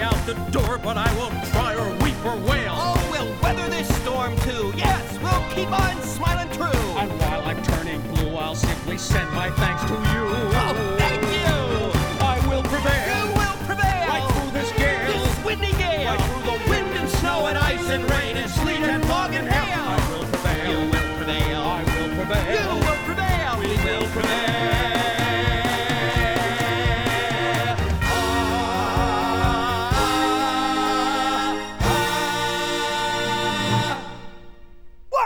out the door, but I won't cry or weep or wail. Oh, we'll weather this storm too. Yes, we'll keep on smiling true. And while I'm turning blue, I'll simply send my thanks to you. Oh,